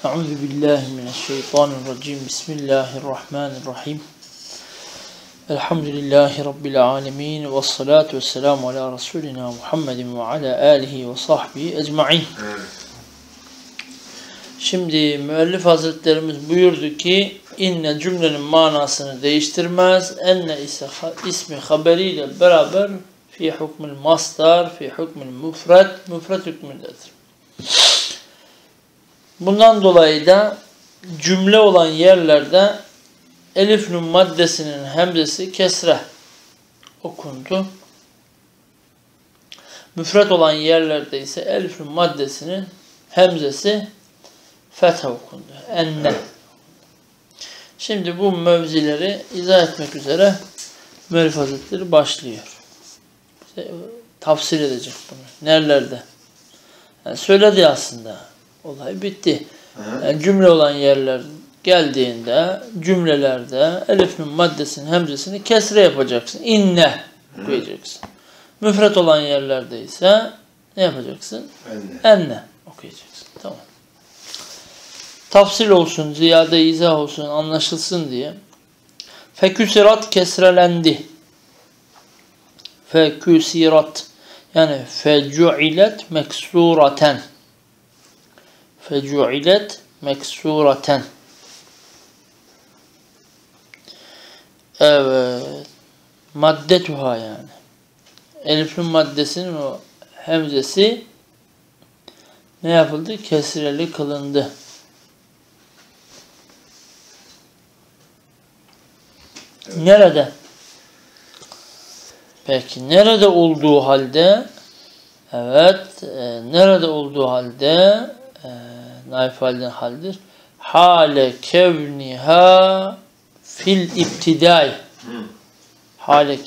Euzu billahi mineşşeytanirracim. Bismillahirrahmanirrahim. Elhamdülillahi rabbil alamin ve salatu vesselamu ala rasulina Muhammedin ve ala alihi ve sahbihi ecmaîn. Şimdi müellif hazretlerimiz buyurdu ki inne cümlenin manasını değiştirmez. Enne ise ismi haberiyle beraber fi hukmül masdar, fi hukmül müfret hükmündedir. Bundan dolayı da cümle olan yerlerde elif nun maddesinin hemzesi kesre okundu. Müfret olan yerlerde ise elif nun maddesinin hemzesi fetha okundu. Enne. Şimdi bu mevzileri izah etmek üzere müellif hazretleri başlıyor. Tafsir edecek bunu. Nerelerde? Yani söyledi aslında. Olay bitti. Yani cümle olan yerler geldiğinde cümlelerde elif nun maddesinin hemzesini kesre yapacaksın. İnne okuyacaksın. Müfret olan yerlerde ise ne yapacaksın? Enne okuyacaksın. Tamam. Tafsil olsun, ziyade izah olsun, anlaşılsın diye. Feküsirat kesrelendi. Feküsirat yani fecu'ilet meksuraten. Fecu'ilet meksuraten. Evet. Maddetuha yani. Elif'in maddesinin o hemzesi ne yapıldı? Kesreli kılındı. Evet. Nerede? Peki nerede olduğu halde? Evet. Nerede olduğu halde? Naif halden haldir. Hale kevniha fil iptidai. Hale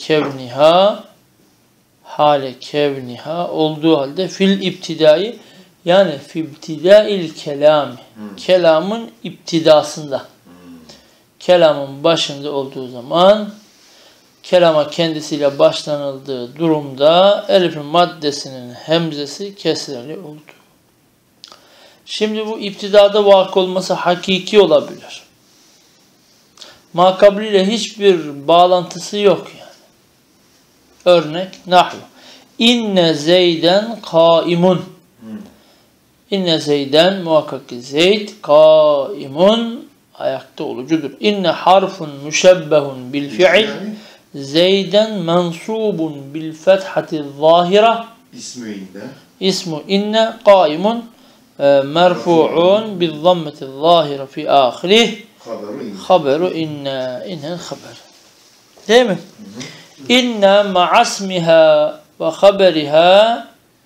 kevniha olduğu halde fil iptidai yani fi ibtidail kelami. Kelamın iptidasında. Kelamın başında olduğu zaman kelama kendisiyle başlanıldığı durumda elif'in maddesinin hemzesi kesreli oldu. Şimdi bu iptidada vakı olması hakiki olabilir. Makabliyle hiçbir bağlantısı yok yani. Örnek nahvu. İnne zeyden kaimun. İnne zeyden muhakkak ki zeyd kaimun ayakta olucudur. İnne harfun müşebbehun bil fi'il zeyden mensubun bil fethati zahira. İsmu inne kaimun merfu'un bil zammeti zahira fi ahirih haberu inne haber. Değil mi? İnne ma'asmiha ve haberiha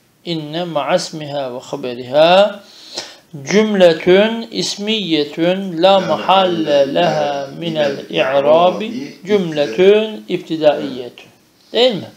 cümletün ismiyetün la mahalle leha minel i'rabi cümletün iptidaiyetün. Değil mi?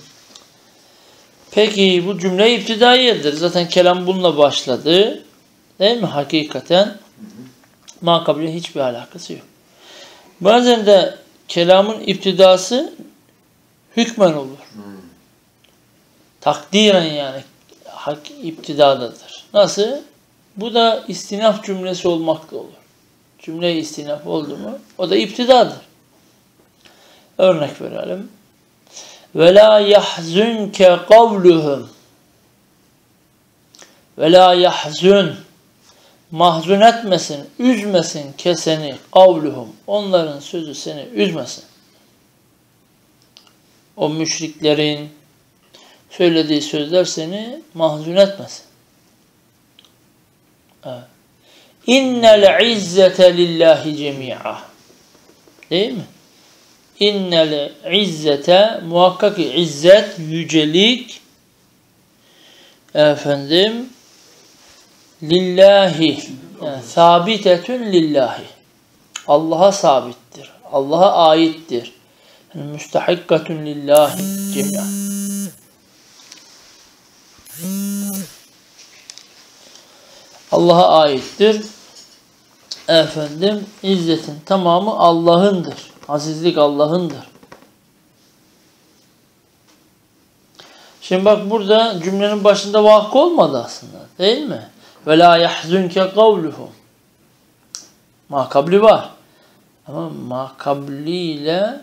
Peki bu cümle iptidaiyedir. Zaten kelam bununla başladı. Değil mi? Hakikaten makabile hiçbir alakası yok. Bazen de kelamın iptidası hükmen olur. Takdiren yani iptidadadır. Nasıl? Bu da istinaf cümlesi olmakta olur. Cümle istinaf oldu mu? O da iptidadır. Örnek verelim. وَلَا يَحْزُنْكَ قَوْلُهُمْ وَلَا يَحْزُنْ mahzun etmesin, üzmesin keseni kavluhum. Onların sözü seni üzmesin. O müşriklerin söylediği sözler seni mahzun etmesin. Evet. İnnel izzete lillahi cemi'a. Değil mi? İnnel izzete muhakkak ki izzet, yücelik lillahi yani sabitetün lillahi. Allah'a sabittir. Allah'a aittir. Yani müstehikkatün lillahi cemi'a. Allah'a aittir. İzzetin tamamı Allah'ındır. Azizlik Allah'ındır. Şimdi bak burada cümlenin başında vakı olmadı aslında. Değil mi? Ve la yahzunke kavluhum. Makabli var. Ama makabliyle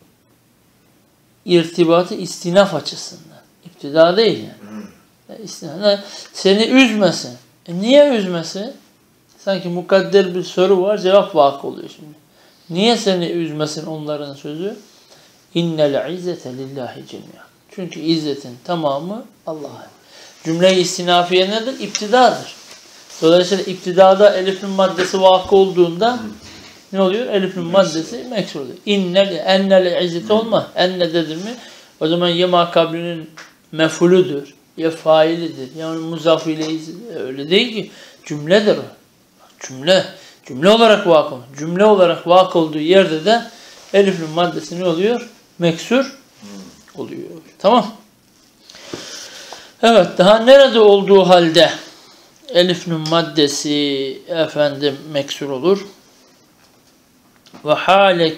irtibatı istinaf açısından. İptida değil yani. Seni üzmesin. Niye üzmesin? Sanki mukadder bir soru var, cevap vakı oluyor şimdi. Niye seni üzmesin onların sözü? İnnel izzete lillahi cemiyan. Çünkü izzetin tamamı Allah'a. Cümle-i istinafiye nedir? İptidadır. Dolayısıyla iptidada elifin maddesi vakı olduğunda ne oluyor? Elifin maddesi meksur oluyor. Ennel izzeti olmaz. Enne dedir mi? O zaman ya makablinin mef'ulüdür, ya failidir. Yani muzaf ile öyle değil ki. Cümledir o. Cümle olarak vakı. Cümle olarak vakı olduğu yerde de elifin maddesi ne oluyor? Meksur oluyor. Tamam. Evet, daha nerede olduğu halde elifin maddesi meksur olur? Ve hale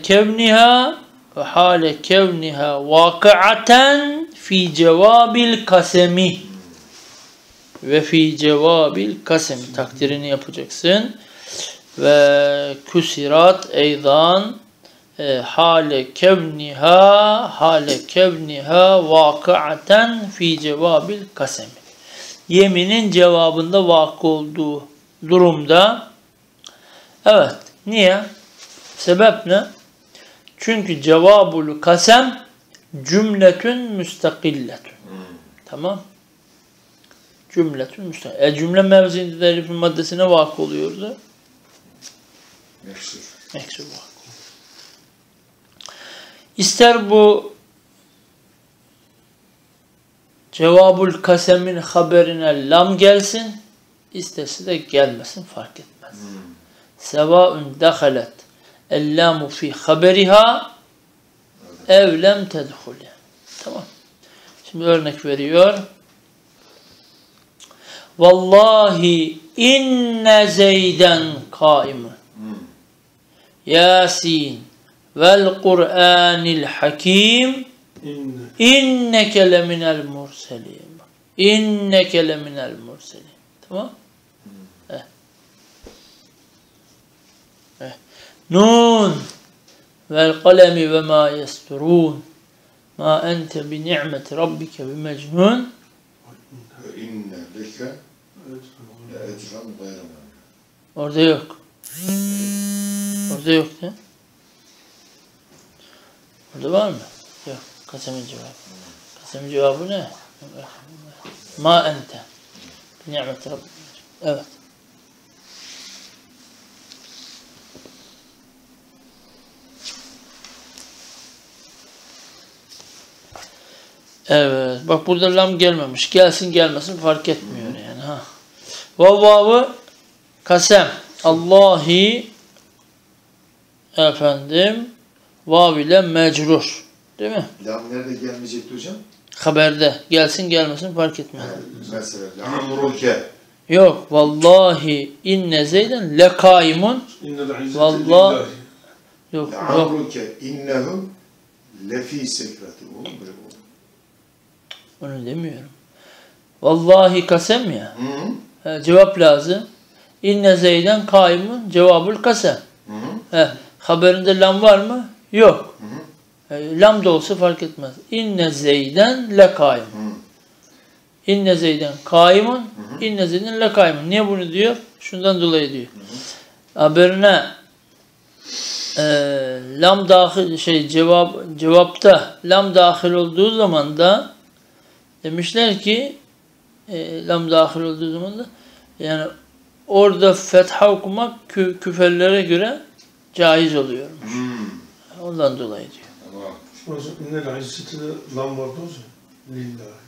kevniha vakiaten fi cevabil kasemi ve fi cevabil kasemi takdirini yapacaksın. Ve küsirat eydan hale kevniha vakiaten fi cevabil kasemi. Yeminin cevabında vakı olduğu durumda. Evet. Niye? Sebep ne? Çünkü cevabul kasem cümletün müstakilletün. Tamam. Cümletün müstakilletün. Cümle mevziinde de elifin maddesine vakı oluyordu. Meksur vakı. İster bu cevabul kasemin haberine lam gelsin, isterse de gelmesin, fark etmez. Sevaun dehalet el-lamu fi haberiha ev lem tedhul. Tamam. Şimdi örnek veriyor. Vallahi inne Zeyden kaimun. Yasin vel Kur'anil hakim inneke leminel murselin. İnneke leminel murselin. Tamam? Nun vel kalemi ve ma yesturun. Ma ente bi ni'meti rabbike bi mecnun. İnne leke ecran bayram. Orada yok. Orada yok ne? Orada var mı? Yok. Kasemin cevabı. Kasemin cevabı ne? Ma ente bi ni'meti rabbike. Evet. Evet. Bak burada lam gelmemiş. Gelsin gelmesin fark etmiyor yani. Ha. Vavvavı kasem. Allahi vav ile mecrur. Değil mi? Lam nerede gelmeyecekti hocam? Haberde. Gelsin gelmesin fark etmez. Mesela amruke. Yok. Vallahi inne Zeyden lekaimun. Vallahi yok. Amruke innehum lefi sekrati. Onu demiyorum. Vallahi kasem ya. Cevap lazım. İnne Zeyden kaimun cevabul kasem. Haberinde lam var mı? Yok. Lam da olsa fark etmez. İnne Zeyden le kaimun. İnne Zeyden kaimun. İnne Zeyden le kaimun. Niye bunu diyor? Şundan dolayı diyor. Haberine lam dahil cevapta lam dahil olduğu zaman da demişler ki lam dahil olduğu zaman da yani orada fetha okumak küfelere göre caiz oluyormuş. Ondan dolayı diyor. Tamam. İnnel izzeti lam vardı hocam. Lillahi.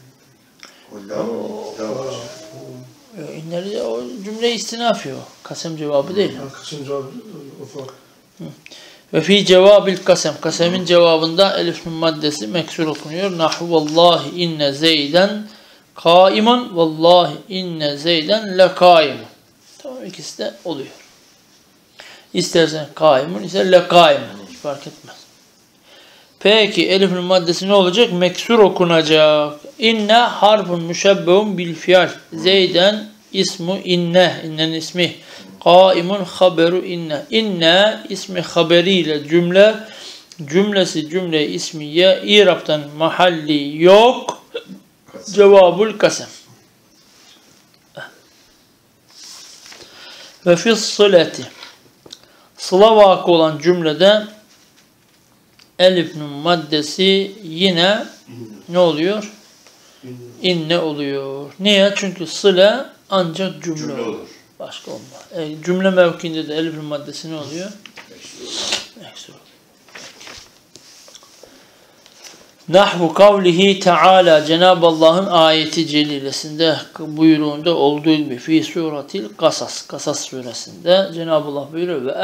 O cümle istinafi o. Kasem cevabı değil. Kasem cevabı o fark. Ve fi cevabil kasem. Kasemin cevabında elifin maddesi meksur okunuyor. Nahu vallahi inne Zeyden kaimun. Vallahi inne Zeyden le kaimun. Tamam, ikisi de oluyor. İstersen kaimun, istersen le kaimun. Hiç fark etmez. Peki elifin maddesi ne olacak? Meksur okunacak. İnne harfun müşebbehun bil fial. Zeyden ismu inne. İnnenin ismi. Kaimun haberu inne. İnne ismi haberiyle cümlesi cümle ismiye İrab'tan mahalli yok. Cevabul kasem. Ve fis sıleti. Sıla vakı olan cümlede elif'nin maddesi yine ne oluyor? İnne oluyor. Niye? Çünkü sıle ancak cümle olur. Başka olmaz. Cümle mevkinde de elif'in maddesi ne oluyor? Meksur oluyor. Nahvu kavlihi Teala, Cenab-ı Allah'ın ayeti celilesinde buyruğunda olduğu gibi fi suratil Kasas suresinde Cenab-ı Allah buyuruyor ve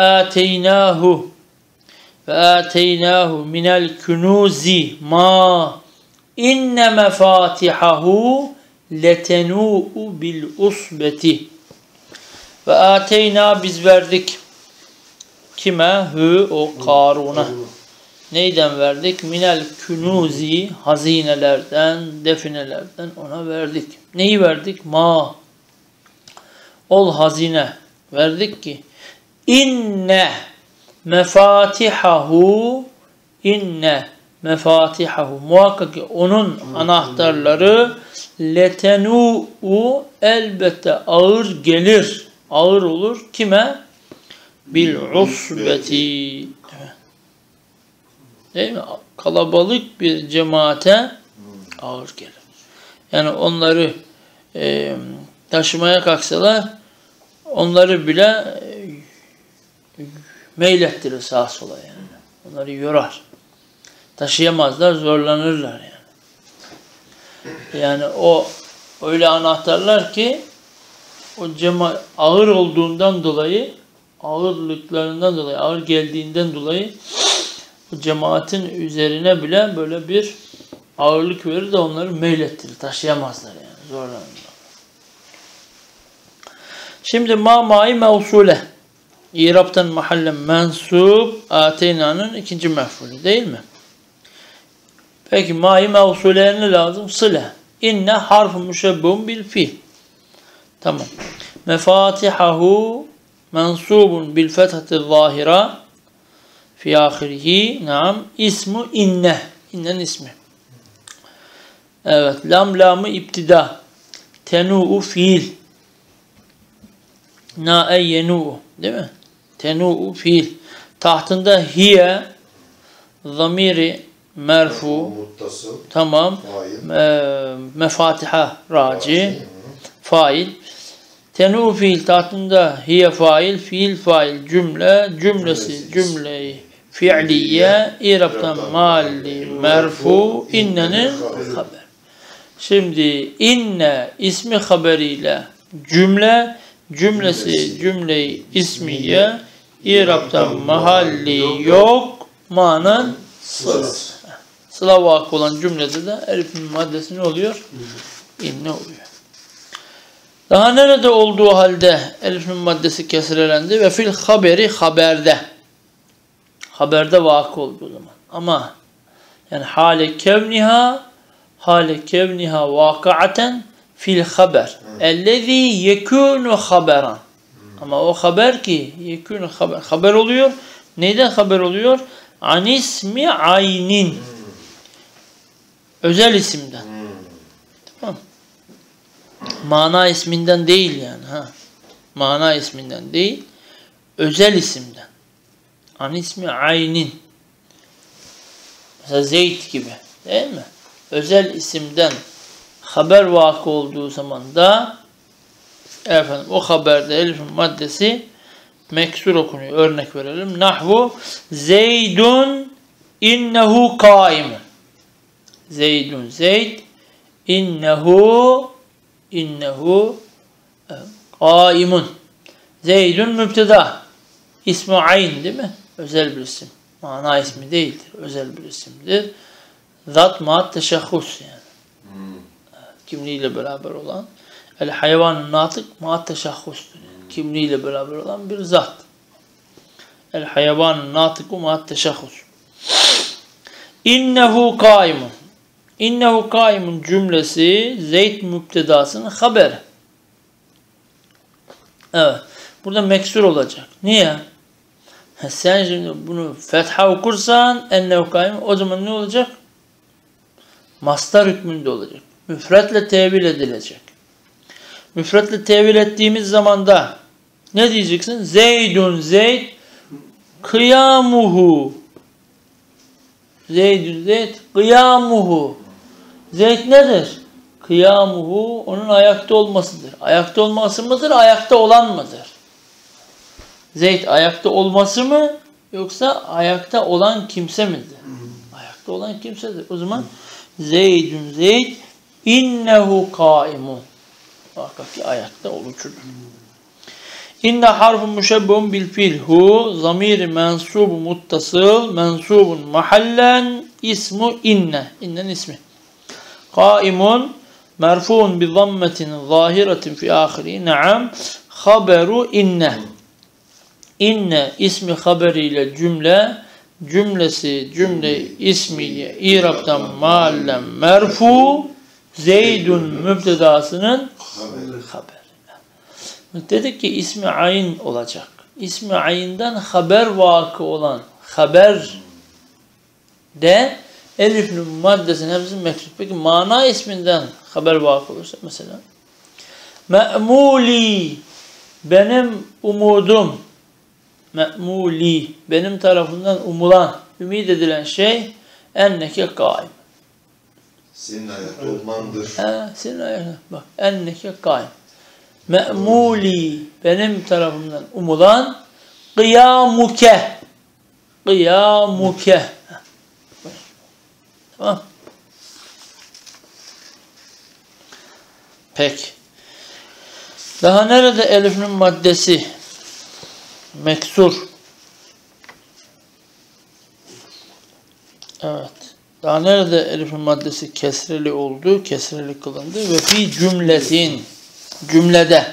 ateynahu minel kunuzi ma inne mefatihahu letenu'u bil usbeti ve ateyna biz verdik kime? O Karun'a. Neyden verdik? Minel künuzi, hazinelerden, definelerden ona verdik. Neyi verdik? Ma. Ol hazine. Verdik ki inne mefatihahu muhakkak ki onun anahtarları letenu'u elbette ağır gelir. Ağır olur. Kime? Bil usbeti. Değil mi? Kalabalık bir cemaate ağır gelir. Yani onları taşımaya kalksalar onları bile meylettirir sağa sola yani. Onları yorar. Taşıyamazlar, zorlanırlar yani. Yani o öyle anahtarlar ki o ağır olduğundan dolayı, ağırlıklarından dolayı, ağır geldiğinden dolayı cemaatin üzerine bile böyle bir ağırlık verir de onları meylettirir. Taşıyamazlar yani. Zorlanırlar. Şimdi ma'yı mevsule. İrab'tan mahallen mensup ateyna'nın ikinci mef'ulü değil mi? Peki ma'yı mevsuleye ne lazım? Sıle. İnne harf müşebbun bil fiil. Tamam. Mefatihahu mensubun bil fethati zahira fi ahirihi naam ismu inne. İnne'nin ismi. Evet. Lamı iptida. Tenu'u fiil. Na'e yenu'u. Değil mi? Tenu'u fiil. Tahtında hiye zamiri merfu. Muttasıl. Tamam. Mefatiha raci. Fail. Tenu'u fiil tahtında hiye fail. Fiil fail cümlesi cümleyi fi'liye İrab'tan mali merfu innenin haber. Şimdi inne ismi haberiyle cümlesi cümleyi ismiye İrab'tan mahalli yok manen sıla vakı olan cümlede de elif'in maddesi ne oluyor? İnne oluyor. Daha nerede olduğu halde elif'in maddesi kesrelendi ve fil haberi haberde vakı olduğu zaman. Ama yani hale kevniha vakıaten fil haber. Ellezî yekûnu haberan. Ama o haber ki yekûnu haber oluyor. Neyden haber oluyor? An ismi aynin. Özel isimden. Tamam. Mana isminden değil yani. Mana isminden değil. Özel isimden. An ismi aynin. Mesela Zeyd gibi. Değil mi? Özel isimden haber vakı olduğu zaman da o haberde elif'in maddesi meksur okunuyor. Örnek verelim. Nahvu Zeydun innehu kaimun. Zeydun Zeyd innehu kaimun. Zeydun mübteda. İsmi ayn değil mi? Özel bir isim. Mana ismi değildir. Özel bir isimdir. Zat ma'at teşahhus yani. Kimliğiyle beraber olan. El hayvanın natık ma'at teşahhustur. Yani. Kimliğiyle beraber olan bir zat. El hayvanın natıku ma'at teşahhus. İnnehu kaimun. İnnehu kaimun cümlesi Zeyd mübtedasının haberi. Evet. Burada meksur olacak. Niye? Sen şimdi bunu fetha okursan ennehu kaim, o zaman ne olacak? Mastar hükmünde olacak. Müfretle tevil edilecek. Müfretle tevil ettiğimiz zaman da ne diyeceksin? Zeydun Zeyd kıyamuhu. Zeydun Zeyd kıyamuhu. Zeyd nedir? Kıyamuhu onun ayakta olmasıdır. Ayakta olması mıdır? Ayakta olan mıdır? Zeyd ayakta olması mı? Yoksa ayakta olan kimse midir? Ayakta olan kimsedir. O zaman Zeydun Zeyd innehu kaimun. Muhakkak ki ayakta oluşudur. İnne harfu müşebbehun bil fiil hu zamiri mensubu muttasıl mensubun mahallen ismu inne. İnnen ismi. Kaimun merfuun bi zammetin zahiretin fi ahiri. Naam. Haberu inne. İnne ismi haberiyle cümlesi cümle ismiye irabtan mahallen merfu Zeydun mübtedasının haber. Dedik ki ismi ayin olacak. İsmi ayinden haber vakı olan haber de elif'in maddesinin hepsi meksut. Peki mana isminden haber vakı olursa mesela me'muli benim umudum, me'muli benim tarafından umulan, ümid edilen şey enneke kaim. Senin ayakta olmandır. Senin ayakta. Bak enneke kaim. Me'muli benim tarafımdan umulan kıyamuke. Kıyamuke. Tamam. Peki. Daha nerede elif'in maddesi? Meksur. Evet. Daha nerede elif'in maddesi kesreli oldu? Kesreli kılındı. Ve fi cümletin. Cümlede.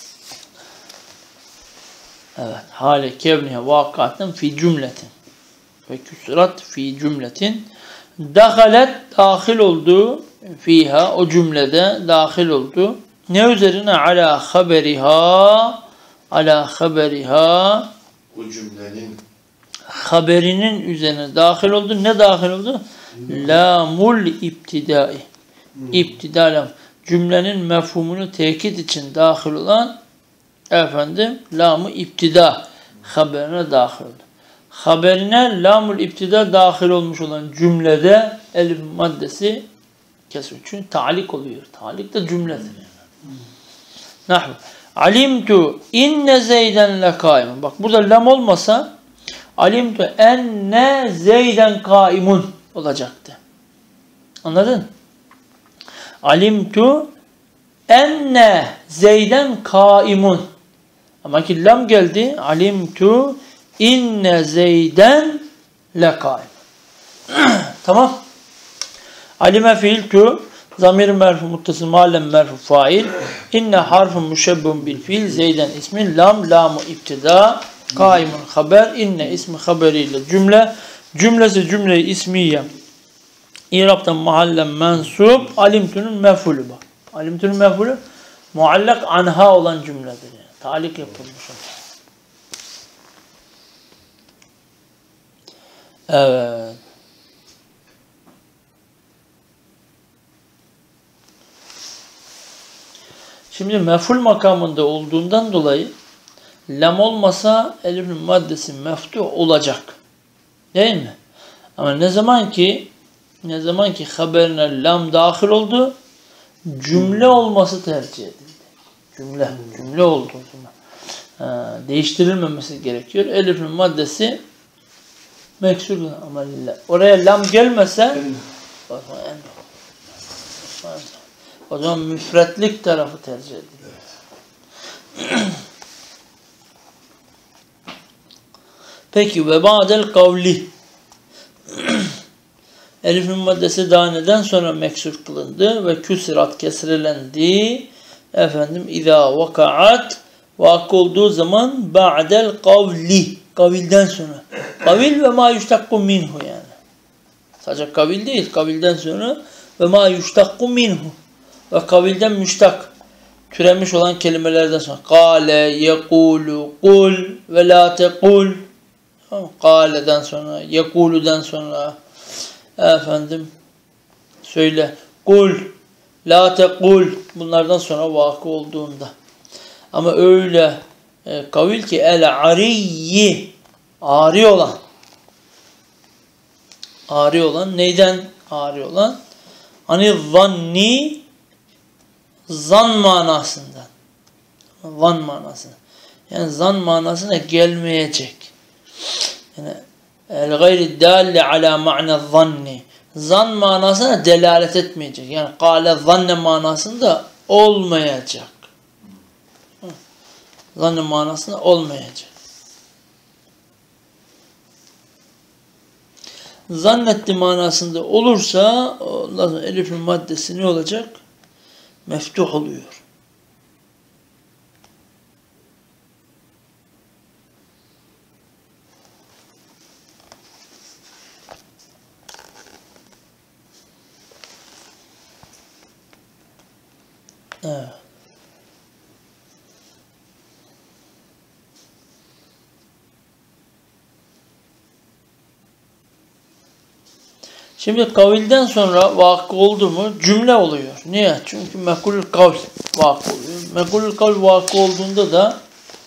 Evet. Hale kevnihe vakaten fi cümletin. Ve küsurat fi cümletin. Dahalet dahil oldu. Fiha o cümlede dahil oldu. Ne üzerine? Ala haberiha. Ala haberiha. O cümlenin Haberinin üzerine dahil oldu. Ne dahil oldu? Lamul iptidai. İptida lam. Cümlenin mefhumunu tekit için dahil olan lamı iptida haberine dahil oldu. Haberine lamul iptida dahil olmuş olan cümlede elif maddesi kesir. Çünkü talik oluyor. Talik de cümledir. Nahvu. Alimtu inne zeyden lekaimun. Bak burada lam olmasa alimtu enne zeyden kaimun olacaktı. Anladın? Alimtu enne zeyden kaimun. Ama ki lam geldi. Alimtu inne zeyden lekaim. Tamam. Alime fiil tu zamir merfu muttasıl mahallen merfu fail. İnne harfun müşebbehun bil fiil zeyden ismin lam lamu iptida kaimun haber inne ismi haberiyle cümlesi cümle-i ismiye İrab'tan mahallen mensup alimtu'nun mef'ulü bak. Alimtu'nun mef'ulü muallak anha olan cümledir. Yani. Talik yapılmış. Evet. Şimdi mef'ul makamında olduğundan dolayı lam olmasa elif'in maddesi meftuh olacak. Değil mi? Ama ne zaman ki haberine lam dahil oldu, cümle olması tercih edildi. Cümle oldu o zaman. Değiştirilmemesi gerekiyor. Elif'in maddesi meksur ama oraya lam gelmese o zaman müfretlik tarafı tercih ediliyor. Peki ve ba'del kavli elif'in maddesi daha neden sonra meksur kılındı ve küsirat kesrelendi. İza vaka'at vakı olduğu zaman ba'del kavli kavilden sonra. Kavil ve ma yuştakku minhu yani. Sadece kavil değil, kavilden sonra ve ma yuştakku minhu ve kavilden müştak türemiş olan kelimelerden sonra kâle, yekûlu, kul ve lâ tekul. Kâle'den sonra, yekûlu'dan sonra efendim söyle, kul, lâ tekul, bunlardan sonra vakı olduğunda. Ama öyle kavil ki el-ariyyi, ağrı olan, neyden ağrı olan? Hani zanni, zan manasından. Zan manasına. Yani zan manasına gelmeyecek. Yani el-gayri dâlle alâ ma'na zanni. Zan manasına delalet etmeyecek. Yani kâle zanne manasında olmayacak. Zanne manasında olmayacak. Zannetti manasında olursa ondan sonra elifin maddesi ne olacak? Meftuh oluyor. Evet. Şimdi kavilden sonra vakı oldu mu cümle oluyor. Niye? Çünkü mekulül kavl vakı oluyor. Mekulül kavl vakı olduğunda da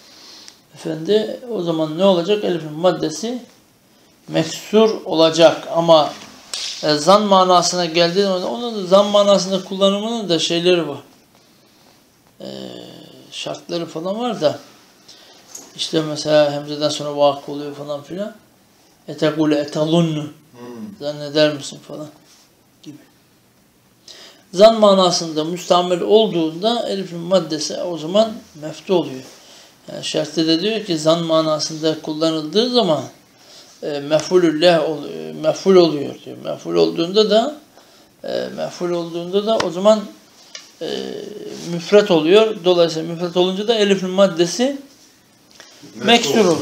o zaman ne olacak? Elifin maddesi meksur olacak. Ama zan manasına geldiği zaman onun da zan manasında kullanımının da şeyleri var. Şartları falan var da işte mesela hemzeden sonra vakı oluyor falan filan. Etekule etalunnu. Zanneder misin falan gibi. Zan manasında müstamel olduğunda elifin maddesi o zaman meftu oluyor. Yani şerhte de diyor ki zan manasında kullanıldığı zaman mef'ul oluyor diyor. Mef'ul olduğunda da o zaman müfret oluyor. Dolayısıyla müfret olunca da elifin maddesi meksur oluyor.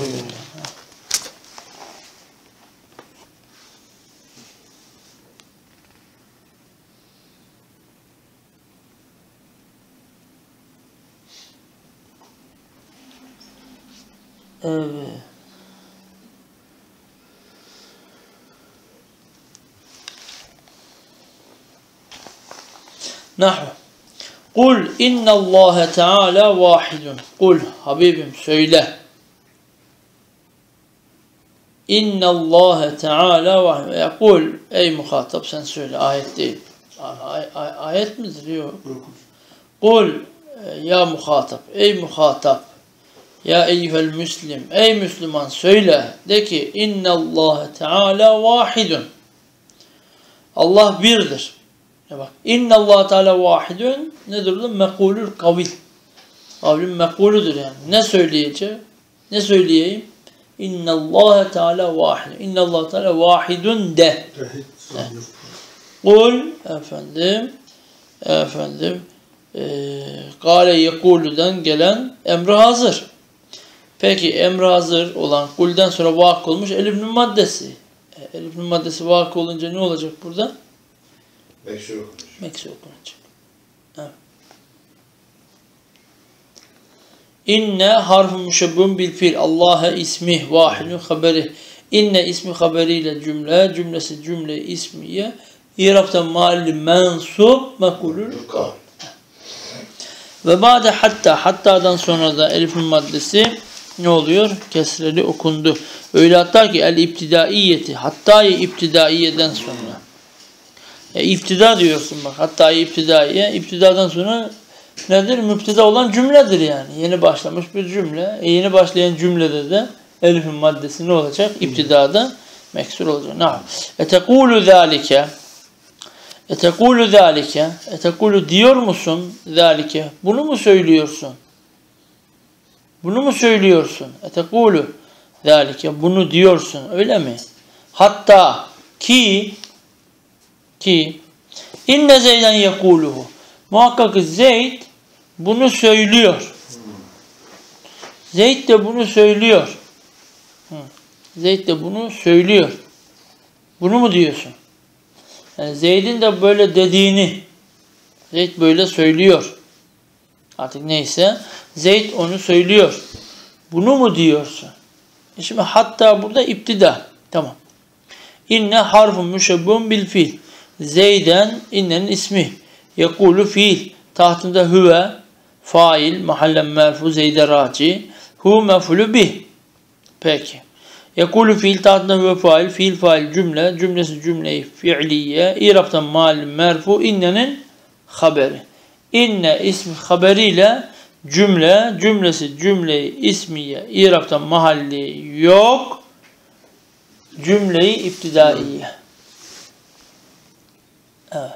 Evet. Nahvu. Kul innallâhe teâlâ vâhidun. Kul, Habibim söyle. İnnallâhe teâlâ vâhidun. Ya kul, ey muhatap sen söyle. Ayet değil. Ayet midir? Yok. Kul, ya muhatap. Ey muhatap. Ya eyyuhel müslim. Ey Müslüman söyle. De ki innallâhe teâlâ vâhidun. Allah birdir. Ya bak. İnnallâhe teâlâ vâhidun nedir bu? Mekulül kavil. Kavlin mekuludur yani. Ne söyleyeceğim? Ne söyleyeyim? İnnallâhe teâlâ vâhidun. İnnallâhe teâlâ vâhidun de. Kul efendim kâle yekûlüden gelen emri hazır. Peki emri hazır olan kulden sonra vakı olmuş elif'in maddesi. Elif'in maddesi vakı olunca ne olacak burada? Meksur okunacak. Meksur okunacak. Evet. İnne harf-ı müşebbihun bil fiil. Allah'e ismi vahidun haberi. İnne ismi haberiyle cümlesi cümle ismiye İrab'tan mahalli mensub mekulül kavl. Ve ba'de hatta'dan sonra da elif'in maddesi ne oluyor? Kesreli okundu. Öyle hatta ki el iptidaiyeti, hatta'yı iptidaiyeden sonra. İptida diyorsun bak, hatta'yı iptidaiye, iptidadan sonra nedir? Müpteda olan cümledir yani. Yeni başlamış bir cümle. Yeni başlayan cümlede de elif'in maddesi ne olacak? İptidada meksur olacak. Na'am. Etekulu zâlike. Etekulu diyor musun zâlike? Bunu mu söylüyorsun? Bunu mu söylüyorsun? Etekulu zâlike. Bunu diyorsun. Öyle mi? Hatta ki inne Zeyden yekuluhu. Muhakkak Zeyd bunu söylüyor. Zeyd de bunu söylüyor. Zeyd de bunu söylüyor. Bunu mu diyorsun? Yani Zeyd'in de böyle dediğini Zeyd böyle söylüyor. Artık neyse. Zeyd onu söylüyor. Bunu mu diyorsun? Şimdi hatta burada iptida. Tamam. İnne harfun müşebbun bil fiil. Zeyden innenin ismi. Yekulu fiil. Tahtında huve fail mahallen merfu zeyde raci. Hu mefulu bih. Peki. Yekulu fiil tahtında huve fail. Fiil fail cümle. Cümlesi cümleyi fiiliye. İrabtan mal merfu innenin haberi. İnne ismi haberiyle cümle. Cümlesi cümleyi ismiye. İrabtan mahalli yok. Cümleyi iptidaiye. Evet.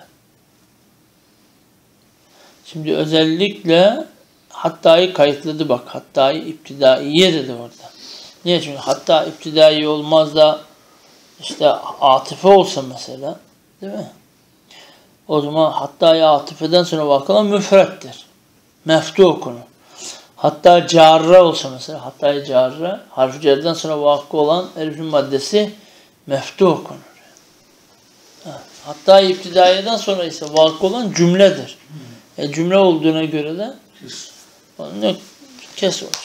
Şimdi özellikle hatta'yı kayıtladı bak. Hatta'yı iptidaiye dedi orada. Niye? Çünkü hatta iptidai olmaz da işte atife olsa mesela. Değil mi? O zaman hatta'yı atifeden sonra vakılan müfrettir. Meftu okunur. Hatta carra olsa mesela. Hatta'yı carra. Harf-i cerden sonra vakı olan elifin maddesi meftu okunur. Hatta iptidaiyeden sonra ise vakı olan cümledir. Cümle olduğuna göre de ne kes olacak.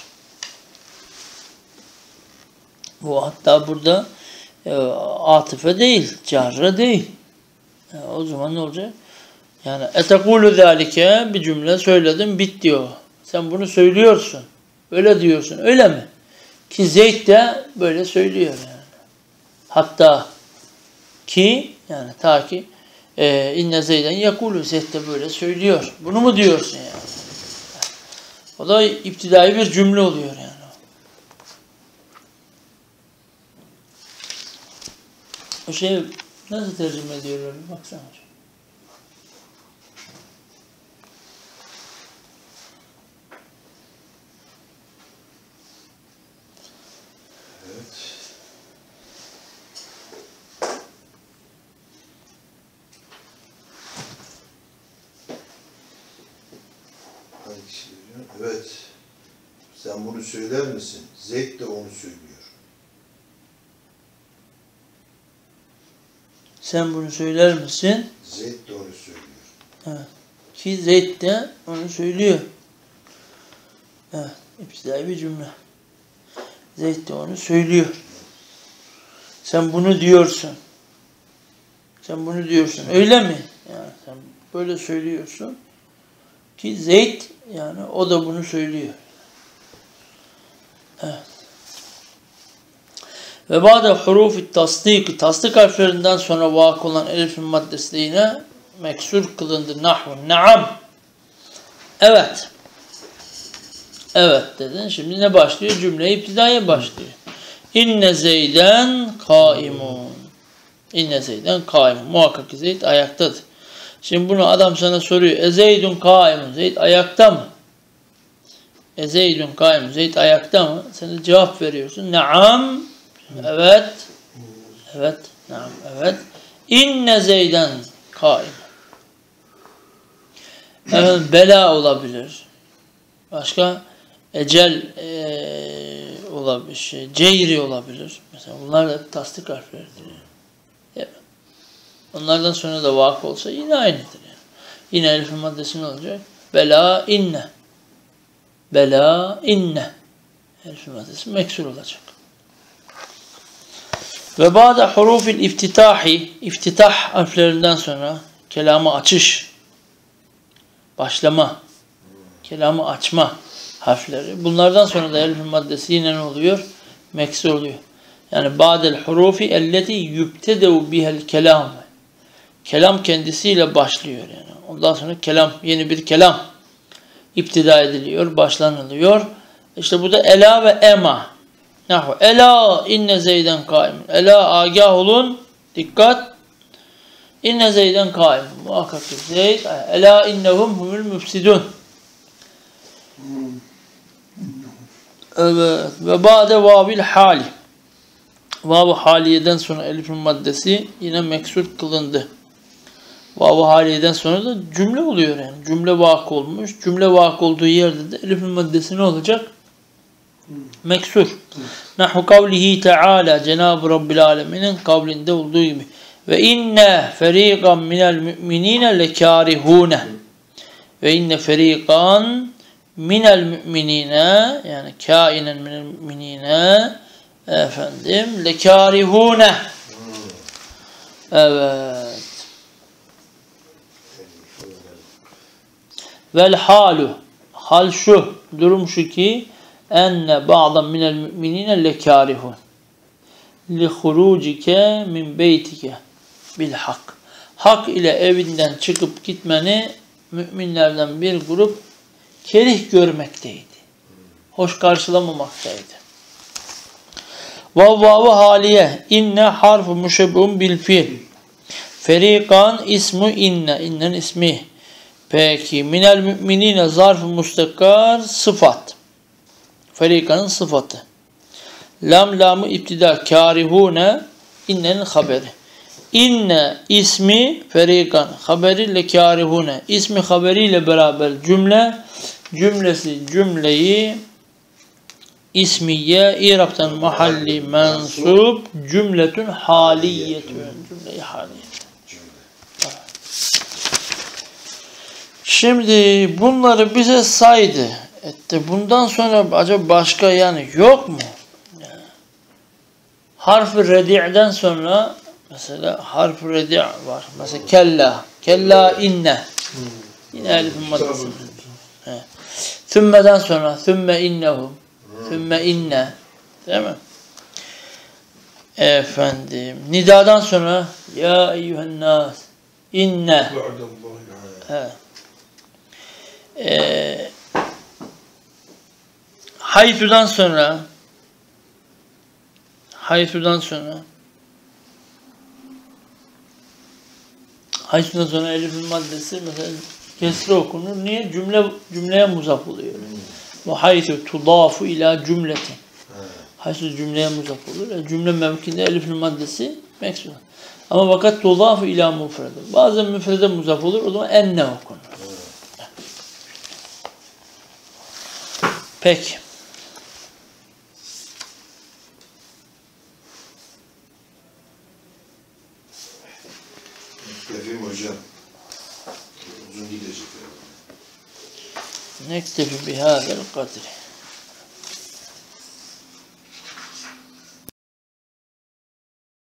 Bu hatta burada atife değil, carra değil. O zaman ne olacak? Yani etekulu zalike bir cümle söyledim, bit diyor. Sen bunu söylüyorsun. Öyle diyorsun. Öyle mi? Ki Zeyd de böyle söylüyor yani. Hatta ki yani ta ki inne Zeyden yakulu Zeyd de böyle söylüyor. Bunu mu diyorsun yani? O da iptidai bir cümle oluyor yani. O şey nasıl tercüme ediyorlar? Baksana hocam. Evet. Sen bunu söyler misin? Zeyd de onu söylüyor. Sen bunu söyler misin? Zeyd de onu söylüyor. Evet. Ki Zeyd de onu söylüyor. Evet. İptidai bir cümle. Zeyd de onu söylüyor. Sen bunu diyorsun. Sen bunu diyorsun. Öyle mi? Yani sen böyle söylüyorsun. Ki Zeyd yani o da bunu söylüyor. Evet. Ve bazı hurufi tasdik harflerinden sonra vakı olan elifin maddesi de yine meksur kılındı. Nahvu. Naam. Evet. Evet dedin. Şimdi ne başlıyor? Cümle iptidaya başlıyor. İnne Zeyden kaimun. İnne Zeyden kaimun. Muhakkak ki Zeyd ayaktadır. Şimdi bunu adam sana soruyor. Zeydun kaimun. Zeyd ayakta mı? Zeydun kaimun. Zeyd ayakta mı? Sen de cevap veriyorsun. Naam. Evet. Evet. Naam. Evet. İnne Zeyden kaimun. Evet, bela olabilir. Başka ecel olabilir. Ceyri olabilir. Mesela bunlar da tasdik harfleridir. Evet. Onlardan sonra da vakı olsa yine aynıdır. Yani. Yine elifin maddesi ne olacak? Bela inne. Bela inne. Elifin maddesi meksur olacak. Ve bazı hurufil iftitahi, iftitah harflerinden sonra kelamı açış, başlama, kelamı açma harfleri. Bunlardan sonra da elifin maddesi yine ne oluyor? Meksur oluyor. Yani ba'del hurufi elleti yubtedev bihel kelam. Kelam kendisiyle başlıyor yani. Ondan sonra kelam, yeni bir kelam iptida ediliyor, başlanılıyor. İşte bu da ela ve ema. Nahu ela inne Zeyden kaim. Ela agah olun. Dikkat. İnne Zeyden kaim. Muhakkak ki Zeyd. Ela innehum humul müfsidun. Evet. Ve ba'de vabil hali. Vav-ı haliyeden sonra elifin maddesi yine meksur kılındı. Vav-ı haliyeden sonra da cümle oluyor yani. Cümle vakı olmuş. Cümle vakı olduğu yerde de elifin maddesi ne olacak? Meksur. Nahu kavlihi teala Cenab-ı Rabbil Alemin'in kavlinde olduğu gibi. Ve inne feriqan minel müminine lekârihûne. Ve inne feriqan minel müminine, yani kainen minel müminine, efendim, lekârihûne. Evet. Vel halu. Hal şu. Durum şu ki enne ba'dan minel müminine lekârihûn. Li hurucike min beytike bil hak. Hak ile evinden çıkıp gitmeni müminlerden bir grup kerih görmekteydi. Hoş karşılamamaktaydı. Vavvavu haliye inne harfu müşebbihun bil fiil. Ferikan ismu inne. İnnen ismi. Peki minel müminine zarf-ı mustakkar sıfat. Ferikanın sıfatı. Lam lamı iptida kârihûne innenin haberi. İnne ismi ferikan haberiyle kârihûne. İsmi haberiyle beraber cümleyi ismiye İrab'tan mahalli mensup cümletün haliyetün. Cümle-i haliyetün. Şimdi bunları bize saydı. Etti. Bundan sonra acaba başka yani yok mu? Yani, harf-ı redi'den sonra mesela harf-ı redi' var. Mesela kella. Kella inne. Yine elifin maddesi. Thümmeden sonra thümme innehum. Thümme inne. Değil mi? Efendim. Nidadan sonra ya eyyühen nas. İnne. Evet. Haythu'dan sonra elifin maddesi mesela kesre okunur. Niye? Cümleye muzaf oluyor. Ve haythu tudafu ila cümletin. Haythu cümleye muzaf olur. Cümle mevkinde elifin maddesi meksud. Ama fakat tudafu ila mufrede. Bazen müfrede muzaf olur. O zaman enne okunur. Peki. Efendim hocam. Uzun gidecek. Nektefi bihâzel kadri.